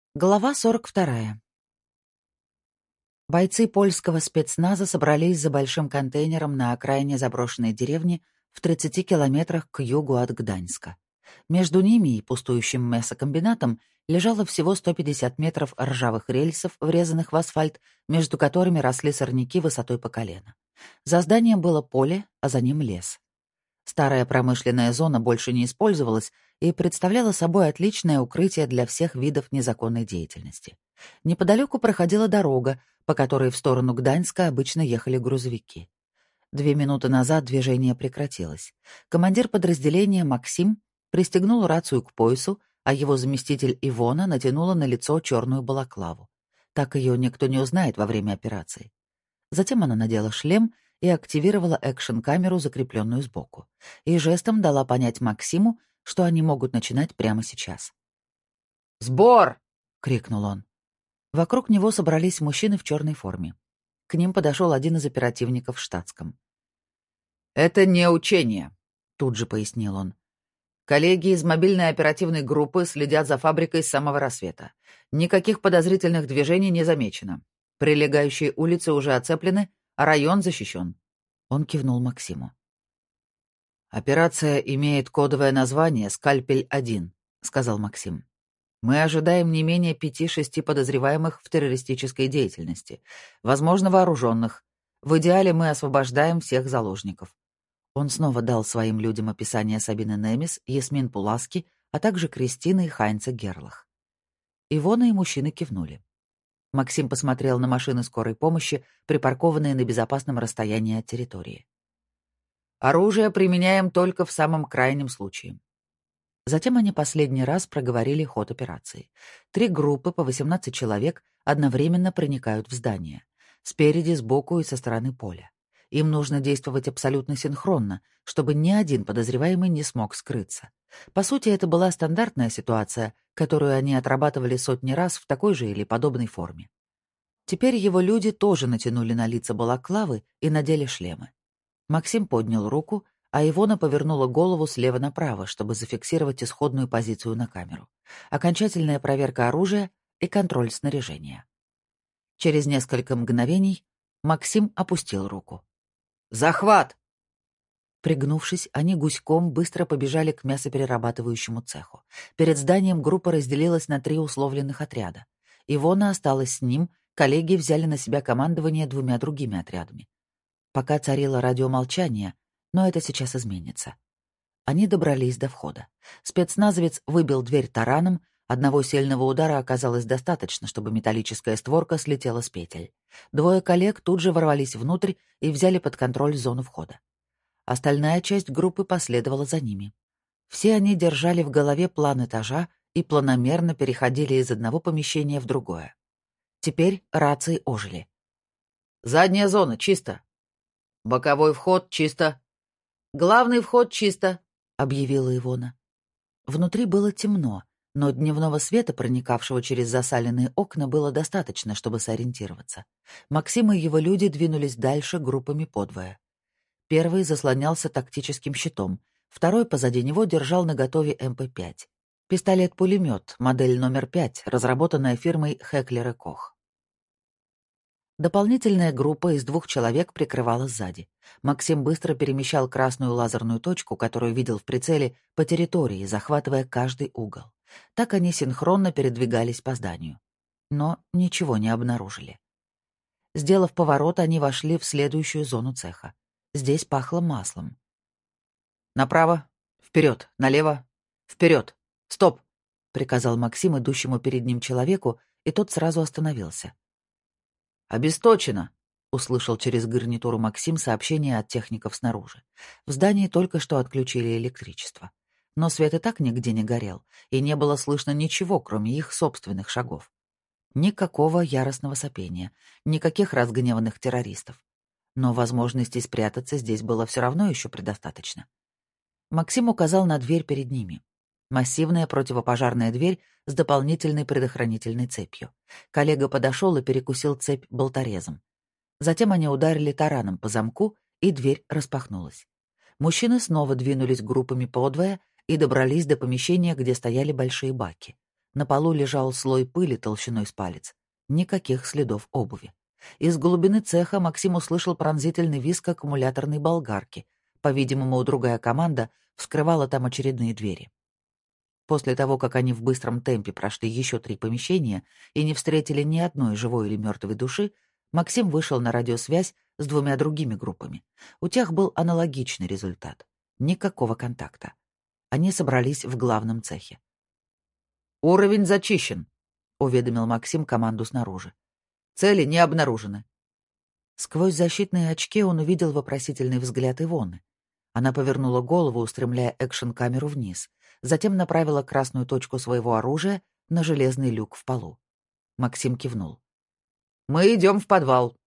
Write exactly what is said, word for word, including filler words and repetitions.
Глава сорок вторая. Бойцы польского спецназа собрались за большим контейнером на окраине заброшенной деревни в тридцати километрах к югу от Гданьска. Между ними и пустующим мясокомбинатом лежало всего сто пятьдесят метров ржавых рельсов, врезанных в асфальт, между которыми росли сорняки высотой по колено. За зданием было поле, а за ним лес. Старая промышленная зона больше не использовалась и представляла собой отличное укрытие для всех видов незаконной деятельности. Неподалеку проходила дорога, по которой в сторону Гданьска обычно ехали грузовики. Две минуты назад движение прекратилось. Командир подразделения Максим пристегнул рацию к поясу, а его заместитель Ивона натянула на лицо черную балаклаву. Так ее никто не узнает во время операции. Затем она надела шлем и активировала экшн-камеру, закрепленную сбоку, и жестом дала понять Максиму, что они могут начинать прямо сейчас. «Сбор!» — крикнул он. Вокруг него собрались мужчины в черной форме. К ним подошел один из оперативников в штатском. «Это не учение», — тут же пояснил он. «Коллеги из мобильной оперативной группы следят за фабрикой с самого рассвета. Никаких подозрительных движений не замечено. Прилегающие улицы уже оцеплены, а район защищен». Он кивнул Максиму. «Операция имеет кодовое название «Скальпель-один», — сказал Максим. «Мы ожидаем не менее пяти-шести подозреваемых в террористической деятельности, возможно, вооруженных. В идеале мы освобождаем всех заложников». Он снова дал своим людям описание Сабины Немис, Ясмин Пуласки, а также Кристины и Хайнца Герлах. Ивона и мужчины кивнули. Максим посмотрел на машины скорой помощи, припаркованные на безопасном расстоянии от территории. «Оружие применяем только в самом крайнем случае». Затем они последний раз проговорили ход операции. Три группы по восемнадцать человек одновременно проникают в здание. Спереди, сбоку и со стороны поля. Им нужно действовать абсолютно синхронно, чтобы ни один подозреваемый не смог скрыться. По сути, это была стандартная ситуация, которую они отрабатывали сотни раз в такой же или подобной форме. Теперь его люди тоже натянули на лица балаклавы и надели шлемы. Максим поднял руку, а Ивона повернула голову слева направо, чтобы зафиксировать исходную позицию на камеру. Окончательная проверка оружия и контроль снаряжения. Через несколько мгновений Максим опустил руку. «Захват!» Пригнувшись, они гуськом быстро побежали к мясоперерабатывающему цеху. Перед зданием группа разделилась на три условленных отряда. Ивона осталась с ним, коллеги взяли на себя командование двумя другими отрядами. Пока царило радиомолчание, но это сейчас изменится. Они добрались до входа. Спецназовец выбил дверь тараном, одного сильного удара оказалось достаточно, чтобы металлическая створка слетела с петель. Двое коллег тут же ворвались внутрь и взяли под контроль зону входа. Остальная часть группы последовала за ними. Все они держали в голове план этажа и планомерно переходили из одного помещения в другое. Теперь рации ожили. «Задняя зона, чисто. Боковой вход, чисто. Главный вход, чисто», — объявила Ивона. Внутри было темно, но дневного света, проникавшего через засаленные окна, было достаточно, чтобы сориентироваться. Максим и его люди двинулись дальше группами подвое. Первый заслонялся тактическим щитом, второй позади него держал наготове эм пэ пять. Пистолет-пулемет, модель номер пять, разработанная фирмой Heckler и Koch. Дополнительная группа из двух человек прикрывала сзади. Максим быстро перемещал красную лазерную точку, которую видел в прицеле, по территории, захватывая каждый угол. Так они синхронно передвигались по зданию. Но ничего не обнаружили. Сделав поворот, они вошли в следующую зону цеха. Здесь пахло маслом. «Направо, вперед, налево, вперед, стоп!» — приказал Максим идущему перед ним человеку, и тот сразу остановился. «Обесточено!» — услышал через гарнитуру Максим сообщение от техников снаружи. В здании только что отключили электричество. Но свет и так нигде не горел, и не было слышно ничего, кроме их собственных шагов. Никакого яростного сопения, никаких разгневанных террористов. Но возможностей спрятаться здесь было все равно еще предостаточно. Максим указал на дверь перед ними. Массивная противопожарная дверь с дополнительной предохранительной цепью. Коллега подошел и перекусил цепь болторезом. Затем они ударили тараном по замку, и дверь распахнулась. Мужчины снова двинулись группами подвое и добрались до помещения, где стояли большие баки. На полу лежал слой пыли толщиной с палец. Никаких следов обуви. Из глубины цеха Максим услышал пронзительный визг аккумуляторной болгарки. По-видимому, другая команда вскрывала там очередные двери. После того, как они в быстром темпе прошли еще три помещения и не встретили ни одной живой или мертвой души, Максим вышел на радиосвязь с двумя другими группами. У тех был аналогичный результат. Никакого контакта. Они собрались в главном цехе. «Уровень зачищен», — уведомил Максим команду снаружи. «Цели не обнаружены». Сквозь защитные очки он увидел вопросительный взгляд Ивоны. Она повернула голову, устремляя экшн-камеру вниз, затем направила красную точку своего оружия на железный люк в полу. Максим кивнул. «Мы идем в подвал.